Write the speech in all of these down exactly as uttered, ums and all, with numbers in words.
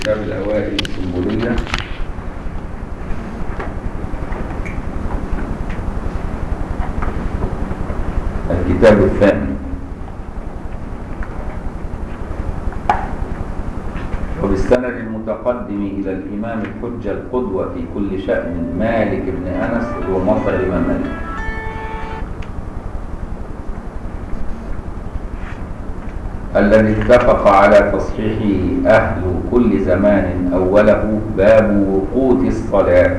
كتاب الأوائل السنبولية. الكتاب الثاني. وبالسند المتقدم إلى الإمام الحجة القدوة في كل شأن مالك بن أنس ومطعم مالك. الذي اتفق على تصحيحه أهل كل زمان أوله باب وقوت الصلاة.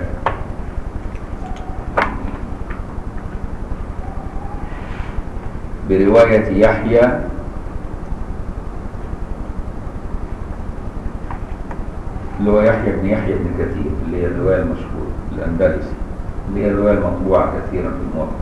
برواية يحيى اللي هو يحيى بن يحيى بن كثير، اللي هي الرواية المشهورة الأندلسي، اللي هي الرواية المطبوعة كثيرا في الموطأ.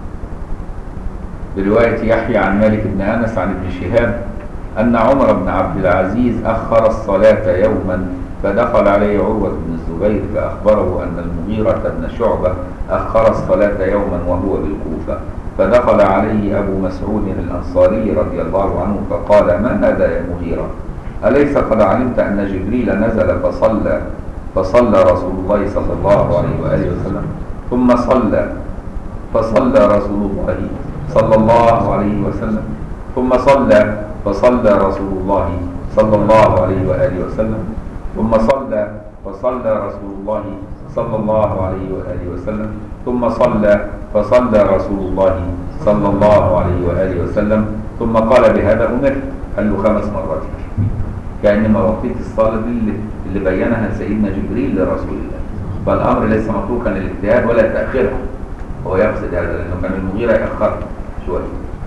برواية يحيى عن مالك بن أنس عن ابن شهاب أن عمر بن عبد العزيز أخر الصلاة يوما فدخل عليه عروة بن الزبير فأخبره أن المغيرة بن شعبة أخر الصلاة يوما وهو بالكوفة، فدخل عليه أبو مسعود الأنصاري رضي الله عنه فقال: ما هذا يا مغيرة؟ أليس قد علمت أن جبريل نزل فصلى فصلى رسول الله صلى الله عليه وآله وسلم ثم صلى فصلى رسول الله صلى الله عليه وسلم ثم صلى فصلى رسول الله صلى الله عليه وآله وسلم ثم صلى فصلى رسول الله صلى الله عليه وآله وسلم ثم صلى فصلى رسول الله صلى الله عليه وآله وسلم ثم قال: بهذا أمر. قال له خمس مرات، كأن مواقيت الصلاة اللي, اللي بينها سيدنا جبريل لرسول الله، فالأمر ليس متروكا للاجتهاد ولا تأخيرها. هو يقصد هذا لأنه كان المغيرة يأخر شوية.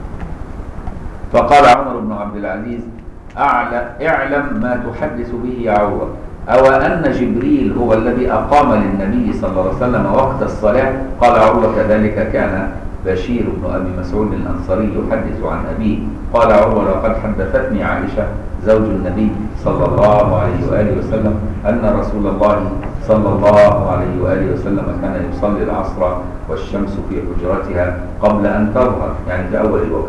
فقال عمر بن عبد العزيز: اعلم ما تحدث به يا عروة، أو أن جبريل هو الذي أقام للنبي صلى الله عليه وسلم وقت الصلاة؟ قال عروة: كذلك كان بشير بن أبي مسعود الأنصاري يحدث عن أبيه. قال عروة: لقد حدثتني عائشة زوج النبي صلى الله عليه وآله وسلم أن رسول الله صلى الله عليه وآله وسلم كان يصلي العصر والشمس في حجرتها قبل أن تظهر، يعني في أول الوقت.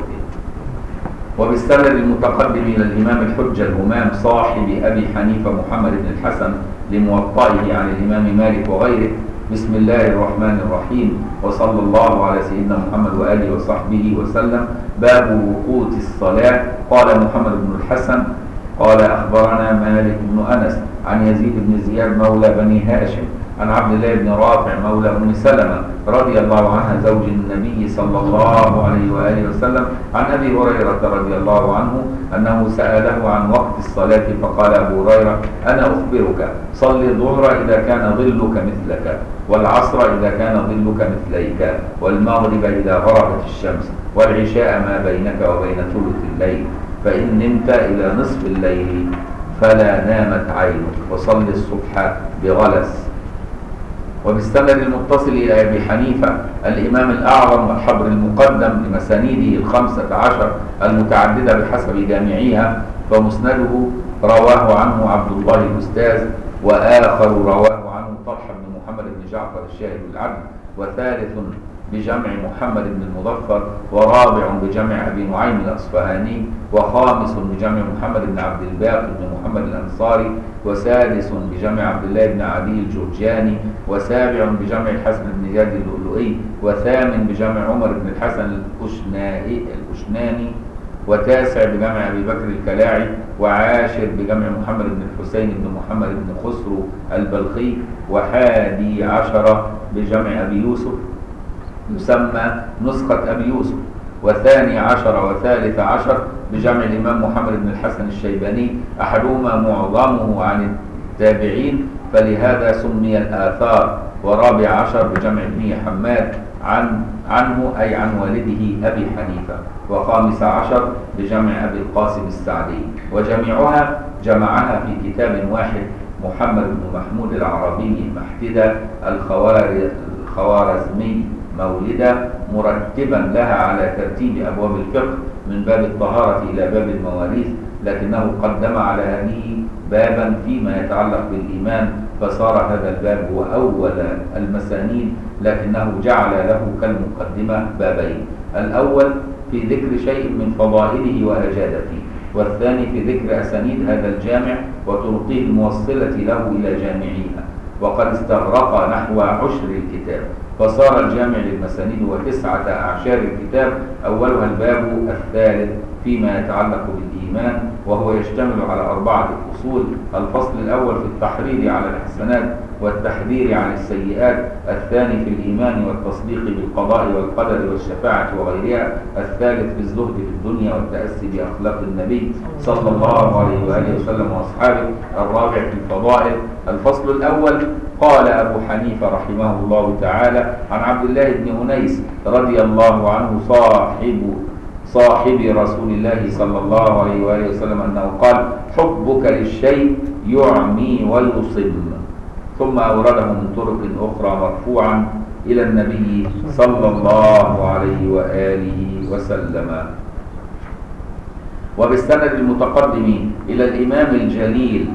وبالسند المتقدم إلى الإمام الحجة الهمام صاحب أبي حنيفة محمد بن الحسن لموطئه عن الإمام مالك وغيره: بسم الله الرحمن الرحيم، وصلى الله على سيدنا محمد وآله وصحبه وسلم. باب وقوت الصلاة. قال محمد بن الحسن قال: أخبرنا مالك بن أنس عن يزيد بن زياد مولى بني هاشم عن عبد الله بن رافع مولى أم سلمة رضي الله عنها زوج النبي صلى الله عليه وآله وسلم عن أبي هريرة رضي الله عنه أنه سأله عن وقت الصلاة فقال أبو هريرة: أنا أخبرك، صل الظهر إذا كان ظلك مثلك، والعصر إذا كان ظلك مثليك، والمغرب إذا غربت الشمس، والعشاء ما بينك وبين ثلث الليل، فإن نمت إلى نصف الليل فلا نامت عينك، وصل الصبح بغلس. وبالسند المتصل إلى أبي حنيفة الإمام الأعظم والحبر المقدم لمسانيده الخمسة عشر المتعددة بحسب جامعيها، فمسنده رواه عنه عبد الله الأستاذ، وآخر رواه عنه طلحة بن محمد بن جعفر الشاهد العبد، وثالث بجمع محمد بن المظفر، ورابع بجمع أبي نعيم الأصفهاني، وخامس بجمع محمد بن عبد الباقي بن محمد الأنصاري، وسادس بجمع عبد الله بن عدي الجرجاني، وسابع بجمع الحسن بن زياد اللؤلؤي، وثامن بجمع عمر بن الحسن الأشناني، وتاسع بجمع أبي بكر الكلاعي، وعاشر بجمع محمد بن الحسين بن محمد بن خسرو البلخي، وحادي عشر بجمع أبي يوسف يسمى نسخة أبي يوسف، وثاني عشر وثالث عشر بجمع الإمام محمد بن الحسن الشيباني، أحدهما معظمه عن التابعين فلهذا سمي الآثار، ورابع عشر بجمع ابن حماد عن عنه أي عن والده أبي حنيفة، وخامس عشر بجمع أبي القاسم السعدي، وجميعها جمعها في كتاب واحد محمد بن محمود العربي محتدى الخوارزمي مولدة، مرتبا لها على ترتيب أبواب الفقه من باب الطهارة إلى باب المواريث، لكنه قدم على هذه بابا فيما يتعلق بالإيمان، فصار هذا الباب هو أول المسانيد، لكنه جعل له كالمقدمة بابين: الأول في ذكر شيء من فضائله وأجاد فيه، والثاني في ذكر أسانيد هذا الجامع وطرقه الموصلة له إلى جامعيها، وقد استغرق نحو عشر الكتاب، فصار الجامع للمسانيد وتسعة أعشار الكتاب، أولها الباب الثالث فيما يتعلق بالإيمان، وهو يشتمل على أربعة فصول. الفصل الأول في التحريض على الحسنات والتحذير عن السيئات، الثاني في الإيمان والتصديق بالقضاء والقدر والشفاعة وغيرها، الثالث في الزهد في الدنيا والتأسي بأخلاق النبي صلى الله عليه وآله وسلم وأصحابه، الرابع في الفضائل. الفصل الأول قال أبو حنيفة رحمه الله تعالى عن عبد الله بن أنيس رضي الله عنه صاحب صاحب رسول الله صلى الله عليه وآله وسلم أنه قال: حبك للشيء يعمي ويصم. ثم أورده من طرق أخرى مرفوعا إلى النبي صلى الله عليه وآله وسلم. وبالسند المتقدم إلى الإمام الجليل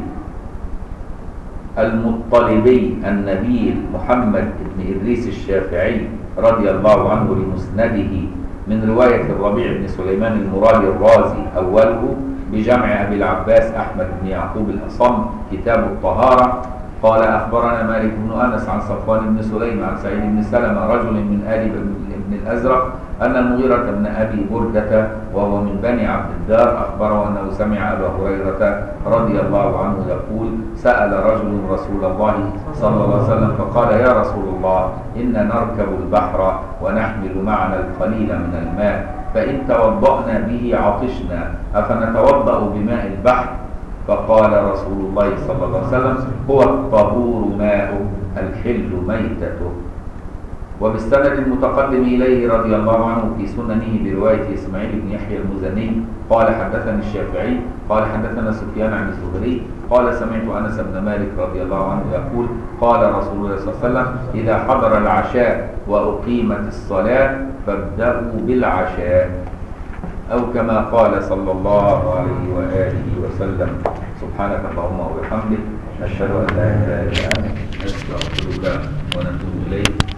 المطلبي النبيل محمد بن إدريس الشافعي رضي الله عنه لمسنده من رواية الربيع بن سليمان المرادي الرازي أوله بجمع أبي العباس أحمد بن يعقوب الأصم كتاب الطهارة قال: أخبرنا مالك بن أنس عن صفوان بن سليم عن سعيد بن سلمة رجل من آل بن الأزرق أن المغيرة بن أبي بردة وهو من بني عبد الدار أخبره أنه سمع أبا هريرة رضي الله عنه يقول: سأل رجل رسول الله صلى الله عليه وسلم فقال: يا رسول الله، إن نركب البحر ونحمل معنا القليل من الماء، فإن توضأنا به عطشنا، أفنتوضأ بماء البحر؟ فقال رسول الله صلى الله عليه وسلم: هو الطهور ماؤه الحل ميتته. وبالسند المتقدم إليه رضي الله عنه في سننه برواية إسماعيل بن يحيى المزني قال: حدثني الشافعي قال: حدثنا سفيان عن الزهري قال: سمعت أنس بن مالك رضي الله عنه يقول: قال رسول الله صلى الله عليه وسلم: إذا حضر العشاء وأقيمت الصلاة فابدأوا بالعشاء، أو كما قال صلى الله عليه وآله وسلم. سبحانك اللهم وبحمدك، نشهد أن لا إله إلا أنت، نستغفرك ونتوب إليك.